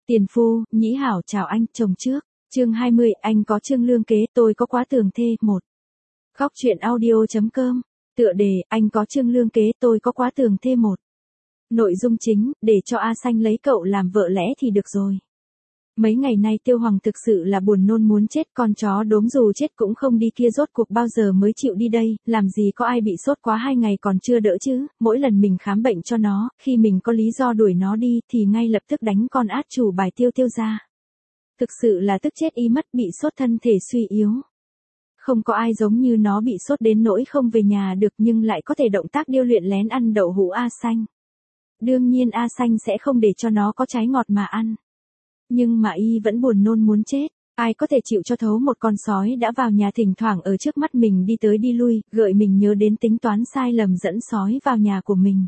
Tiền phu, nhĩ hảo chào anh, chồng trước. Chương 20, anh có trương lương kế, tôi có quá tường thê, 1. Góc truyện audio.com. Tựa đề, anh có trương lương kế, tôi có quá tường thê, 1. Nội dung chính, để cho A Xanh lấy cậu làm vợ lẽ thì được rồi. Mấy ngày nay Tiêu Hoàng thực sự là buồn nôn muốn chết, con chó đốm dù chết cũng không đi kia rốt cuộc bao giờ mới chịu đi đây, làm gì có ai bị sốt quá 2 ngày còn chưa đỡ chứ, mỗi lần mình khám bệnh cho nó, khi mình có lý do đuổi nó đi thì ngay lập tức đánh con át chủ bài Tiêu ra. Thực sự là tức chết ý mất, bị sốt thân thể suy yếu. Không có ai giống như nó bị sốt đến nỗi không về nhà được nhưng lại có thể động tác điêu luyện lén ăn đậu hũ A Xanh. Đương nhiên A Xanh sẽ không để cho nó có trái ngọt mà ăn. Nhưng mà y vẫn buồn nôn muốn chết, ai có thể chịu cho thấu một con sói đã vào nhà thỉnh thoảng ở trước mắt mình đi tới đi lui, gợi mình nhớ đến tính toán sai lầm dẫn sói vào nhà của mình.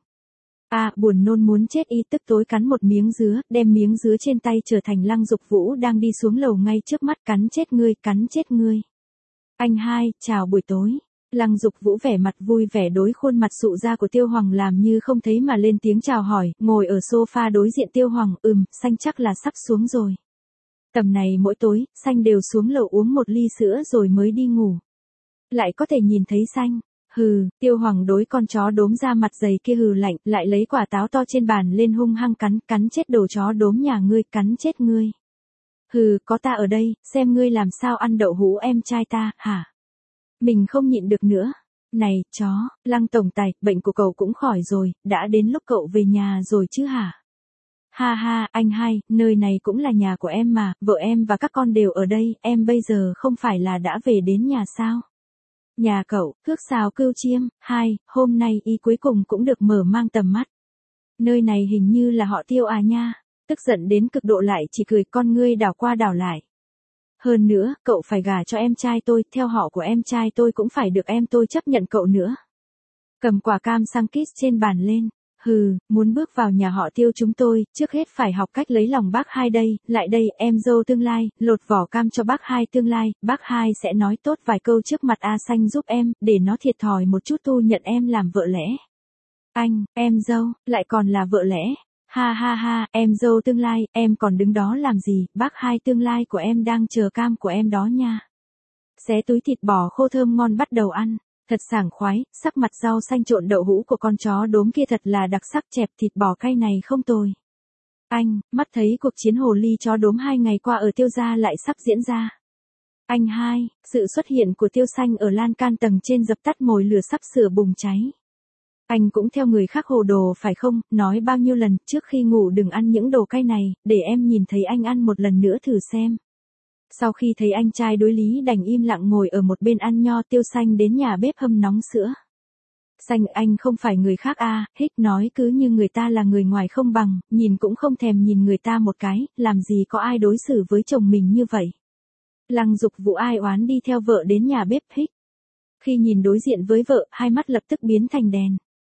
Buồn nôn muốn chết y tức tối cắn một miếng dứa, đem miếng dứa trên tay trở thành Lăng Dục Vũ đang đi xuống lầu ngay trước mắt, cắn chết ngươi, cắn chết ngươi. Anh hai, chào buổi tối. Lăng Dục Vũ vẻ mặt vui vẻ đối khuôn mặt sụ ra của Tiêu Hoàng làm như không thấy mà lên tiếng chào hỏi, ngồi ở sofa đối diện Tiêu Hoàng, Xanh chắc là sắp xuống rồi. Tầm này mỗi tối, Xanh đều xuống lầu uống một ly sữa rồi mới đi ngủ. Lại có thể nhìn thấy Xanh. Hừ, Tiêu Hoàng đối con chó đốm da mặt dày kia hừ lạnh, lại lấy quả táo to trên bàn lên hung hăng cắn chết đồ chó đốm nhà ngươi, cắn chết ngươi. Hừ, có ta ở đây, xem ngươi làm sao ăn đậu hũ em trai ta, hả? Mình không nhịn được nữa. Này, chó, Lăng tổng tài, bệnh của cậu cũng khỏi rồi, đã đến lúc cậu về nhà rồi chứ hả? Ha ha, anh hai, nơi này cũng là nhà của em mà, vợ em và các con đều ở đây, em bây giờ không phải là đã về đến nhà sao? Nhà cậu, thước sào cưu chiêm, hôm nay y cuối cùng cũng được mở mang tầm mắt. Nơi này hình như là họ Tiêu nha. Tức giận đến cực độ lại chỉ cười, con ngươi đảo qua đảo lại. Hơn nữa, cậu phải gả cho em trai tôi, theo họ của em trai tôi cũng phải được em tôi chấp nhận cậu nữa. Cầm quả cam sang kiss trên bàn lên. Hừ, muốn bước vào nhà họ Tiêu chúng tôi, trước hết phải học cách lấy lòng bác hai đây, lại đây, em dâu tương lai, lột vỏ cam cho bác hai tương lai, bác hai sẽ nói tốt vài câu trước mặt A Xanh giúp em, để nó thiệt thòi một chút thu nhận em làm vợ lẽ. Anh, em dâu, lại còn là vợ lẽ. Ha ha ha, em dâu tương lai, em còn đứng đó làm gì, bác hai tương lai của em đang chờ cam của em đó nha. Xé túi thịt bò khô thơm ngon bắt đầu ăn. Thật sảng khoái, sắc mặt rau xanh trộn đậu hũ của con chó đốm kia thật là đặc sắc, chẹp thịt bò cay này không tồi. Anh, mắt thấy cuộc chiến hồ ly chó đốm 2 ngày qua ở Tiêu gia lại sắp diễn ra. Anh hai, sự xuất hiện của Tiêu Xanh ở lan can tầng trên dập tắt mồi lửa sắp sửa bùng cháy. Anh cũng theo người khác hồ đồ phải không, nói bao nhiêu lần, trước khi ngủ đừng ăn những đồ cay này, để em nhìn thấy anh ăn một lần nữa thử xem. Sau khi thấy anh trai đối lý đành im lặng ngồi ở một bên ăn nho. Tiêu Xanh đến nhà bếp hâm nóng sữa. Xanh, anh không phải người khác hích nói cứ như người ta là người ngoài không bằng, nhìn cũng không thèm nhìn người ta một cái, làm gì có ai đối xử với chồng mình như vậy. Lăng Dục Vũ ai oán đi theo vợ đến nhà bếp hích. Khi nhìn đối diện với vợ, hai mắt lập tức biến thành đèn.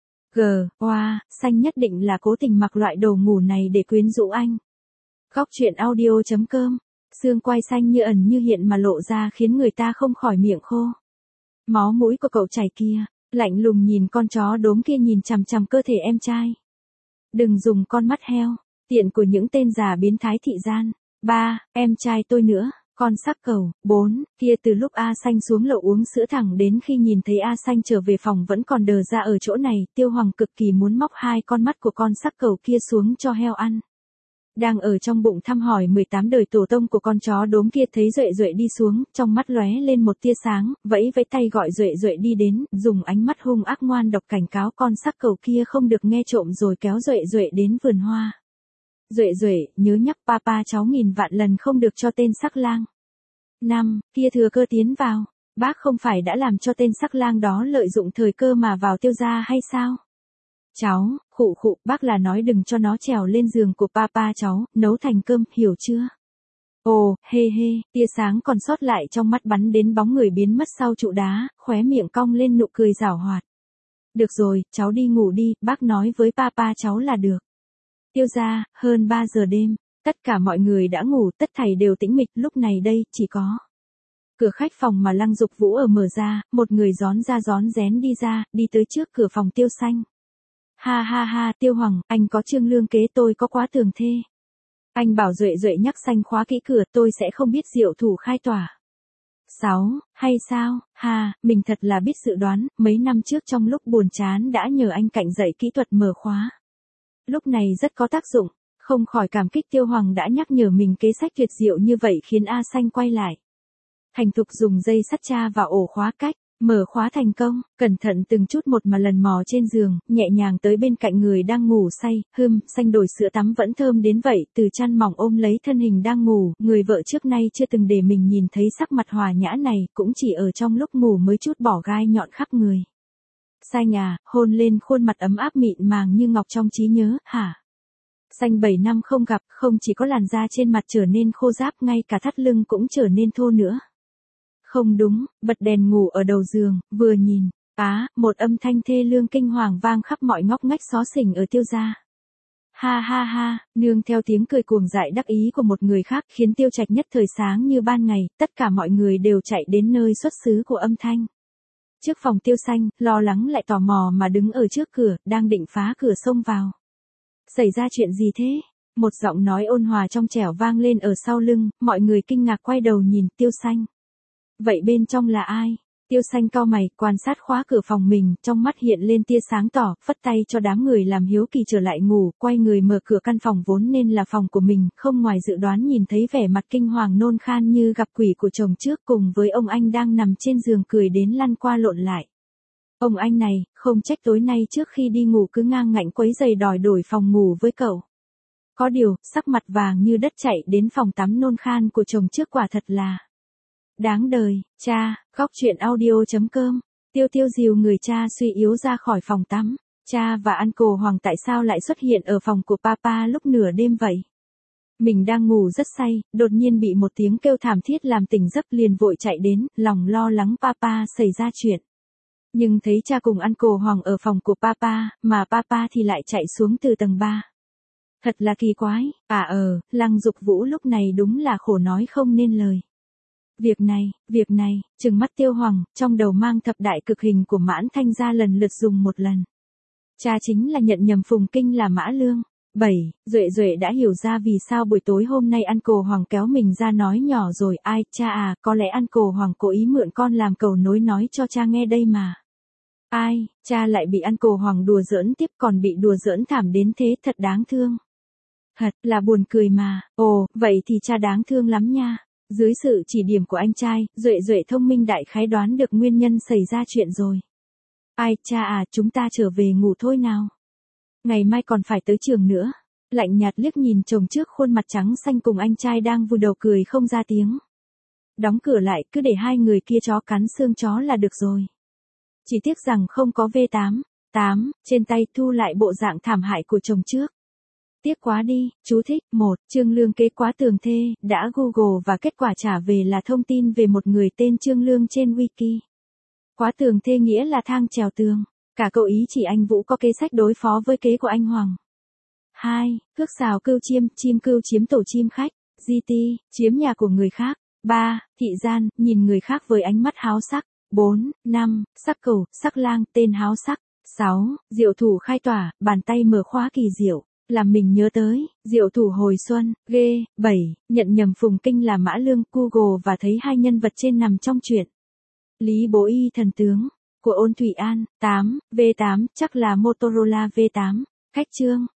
Xanh nhất định là cố tình mặc loại đồ ngủ này để quyến rũ anh. Góc truyện audio.com. Xương quai xanh như ẩn như hiện mà lộ ra khiến người ta không khỏi miệng khô. Máu mũi của cậu chảy kia, lạnh lùng nhìn con chó đốm kia nhìn chằm chằm cơ thể em trai. Đừng dùng con mắt heo, tiện của những tên già biến thái thị gian. 3, em trai tôi nữa, con sắc cầu. 4, kia từ lúc A Xanh xuống lầu uống sữa thẳng đến khi nhìn thấy A Xanh trở về phòng vẫn còn đờ ra ở chỗ này, Tiêu Hoàng cực kỳ muốn móc 2 con mắt của con sắc cầu kia xuống cho heo ăn. Đang ở trong bụng thăm hỏi 18 đời tổ tông của con chó đốm kia thấy Duệ đi xuống, trong mắt lóe lên một tia sáng, vẫy tay gọi Duệ đi đến, dùng ánh mắt hung ác ngoan độc cảnh cáo con sắc cầu kia không được nghe trộm rồi kéo Duệ đến vườn hoa. Duệ, nhớ nhắc papa cháu nghìn vạn lần không được cho tên sắc lang. 5, kia thừa cơ tiến vào, bác không phải đã làm cho tên sắc lang đó lợi dụng thời cơ mà vào Tiêu gia hay sao? Cháu, khụ, bác là nói đừng cho nó trèo lên giường của papa cháu, nấu thành cơm, hiểu chưa? Ồ, tia sáng còn sót lại trong mắt bắn đến bóng người biến mất sau trụ đá, khóe miệng cong lên nụ cười giảo hoạt. Được rồi, cháu đi ngủ đi, bác nói với papa cháu là được. Tiêu gia, hơn 3 giờ đêm, tất cả mọi người đã ngủ, tất thảy đều tĩnh mịch, lúc này đây, chỉ có cửa khách phòng mà Lăng Dục Vũ ở mở ra, một người rón ra rón rén đi ra, đi tới trước cửa phòng Tiêu Xanh. Ha, Tiêu Hoàng, anh có trương lương kế, tôi có quá tường thê. Anh bảo Duệ Duệ nhắc Xanh khóa kỹ cửa, tôi sẽ không biết Diệu Thủ khai tỏa. 6, hay sao, mình thật là biết dự đoán, mấy năm trước trong lúc buồn chán đã nhờ anh Cạnh dạy kỹ thuật mở khóa. Lúc này rất có tác dụng, không khỏi cảm kích Tiêu Hoàng đã nhắc nhở mình kế sách tuyệt diệu như vậy khiến A Xanh quay lại. Thành thục dùng dây sắt tra vào ổ khóa cách, mở khóa thành công, cẩn thận từng chút một mà lần mò trên giường, nhẹ nhàng tới bên cạnh người đang ngủ say, Xanh đổi sữa tắm vẫn thơm đến vậy, từ chăn mỏng ôm lấy thân hình đang ngủ, người vợ trước nay chưa từng để mình nhìn thấy sắc mặt hòa nhã này, cũng chỉ ở trong lúc ngủ mới chút bỏ gai nhọn khắp người. Xanh à, hôn lên khuôn mặt ấm áp mịn màng như ngọc trong trí nhớ, hả? Xanh 7 năm không gặp, không chỉ có làn da trên mặt trở nên khô ráp, ngay cả thắt lưng cũng trở nên thô nữa. Không đúng, bật đèn ngủ ở đầu giường, vừa nhìn, một âm thanh thê lương kinh hoàng vang khắp mọi ngóc ngách xó xỉnh ở Tiêu gia. Ha ha ha, nương theo tiếng cười cuồng dại đắc ý của một người khác khiến Tiêu Trạch nhất thời sáng như ban ngày, tất cả mọi người đều chạy đến nơi xuất xứ của âm thanh. Trước phòng Tiêu Xanh, lo lắng lại tò mò mà đứng ở trước cửa, đang định phá cửa xông vào. Xảy ra chuyện gì thế? Một giọng nói ôn hòa trong trẻo vang lên ở sau lưng, mọi người kinh ngạc quay đầu nhìn Tiêu Xanh. Vậy bên trong là ai? Tiêu Xanh cau mày, quan sát khóa cửa phòng mình, trong mắt hiện lên tia sáng tỏ, phất tay cho đám người làm hiếu kỳ trở lại ngủ, quay người mở cửa căn phòng vốn nên là phòng của mình, không ngoài dự đoán nhìn thấy vẻ mặt kinh hoàng nôn khan như gặp quỷ của chồng trước cùng với ông anh đang nằm trên giường cười đến lăn qua lộn lại. Ông anh này, không trách tối nay trước khi đi ngủ cứ ngang ngạnh quấy giày đòi đổi phòng ngủ với cậu. Có điều, sắc mặt vàng như đất chạy đến phòng tắm nôn khan của chồng trước quả thật là đáng đời. Cha, góc truyện audio.com. Tiêu dìu người cha suy yếu ra khỏi phòng tắm. Cha và Uncle Hoàng tại sao lại xuất hiện ở phòng của Papa lúc nửa đêm vậy? Mình đang ngủ rất say, đột nhiên bị một tiếng kêu thảm thiết làm tỉnh giấc, liền vội chạy đến, lòng lo lắng Papa xảy ra chuyện. Nhưng thấy cha cùng Uncle Hoàng ở phòng của Papa, mà Papa thì lại chạy xuống từ tầng 3. Thật là kỳ quái, Lăng Dục Vũ lúc này đúng là khổ nói không nên lời. Việc này, trừng mắt Tiêu Hoàng, trong đầu mang thập đại cực hình của Mãn Thanh ra lần lượt dùng một lần. Cha chính là nhận nhầm Phùng Kinh là Mã Lương. 7. Duệ đã hiểu ra vì sao buổi tối hôm nay Uncle Hoàng kéo mình ra nói nhỏ rồi, cha à, có lẽ Uncle Hoàng cố ý mượn con làm cầu nối nói cho cha nghe đây mà. Cha lại bị Uncle Hoàng đùa giỡn tiếp, còn bị đùa giỡn thảm đến thế, thật đáng thương. Thật là buồn cười mà, vậy thì cha đáng thương lắm nha. Dưới sự chỉ điểm của anh trai, Duệ thông minh đại khái đoán được nguyên nhân xảy ra chuyện rồi. Cha à, chúng ta trở về ngủ thôi nào. Ngày mai còn phải tới trường nữa. Lạnh nhạt liếc nhìn chồng trước khuôn mặt trắng xanh cùng anh trai đang vùi đầu cười không ra tiếng. Đóng cửa lại, cứ để hai người kia chó cắn xương chó là được rồi. Chỉ tiếc rằng không có V8. Trên tay thu lại bộ dạng thảm hại của chồng trước. Tiếc quá đi, chú thích. 1. Trương Lương kế quá tường thê, đã Google và kết quả trả về là thông tin về một người tên Trương Lương trên Wiki. Quá tường thê nghĩa là thang trèo tường. Cả cậu ý chỉ anh Vũ có kế sách đối phó với kế của anh Hoàng. 2. Cước xào cưu chiêm, chim cưu chiếm tổ chim khách. GT, chiếm nhà của người khác. 3. Thị gian, nhìn người khác với ánh mắt háo sắc. 4. 5. Sắc cầu, sắc lang, tên háo sắc. 6. Diệu thủ khai tỏa, bàn tay mở khóa kỳ diệu. Làm mình nhớ tới, diệu thủ hồi xuân, ghê. 7. Nhận nhầm Phùng Kinh là Mã Lương, Google và thấy hai nhân vật trên nằm trong truyện Lý Bố Y thần tướng của Ôn Thủy An. 8. V8, chắc là Motorola V8. Khách chương.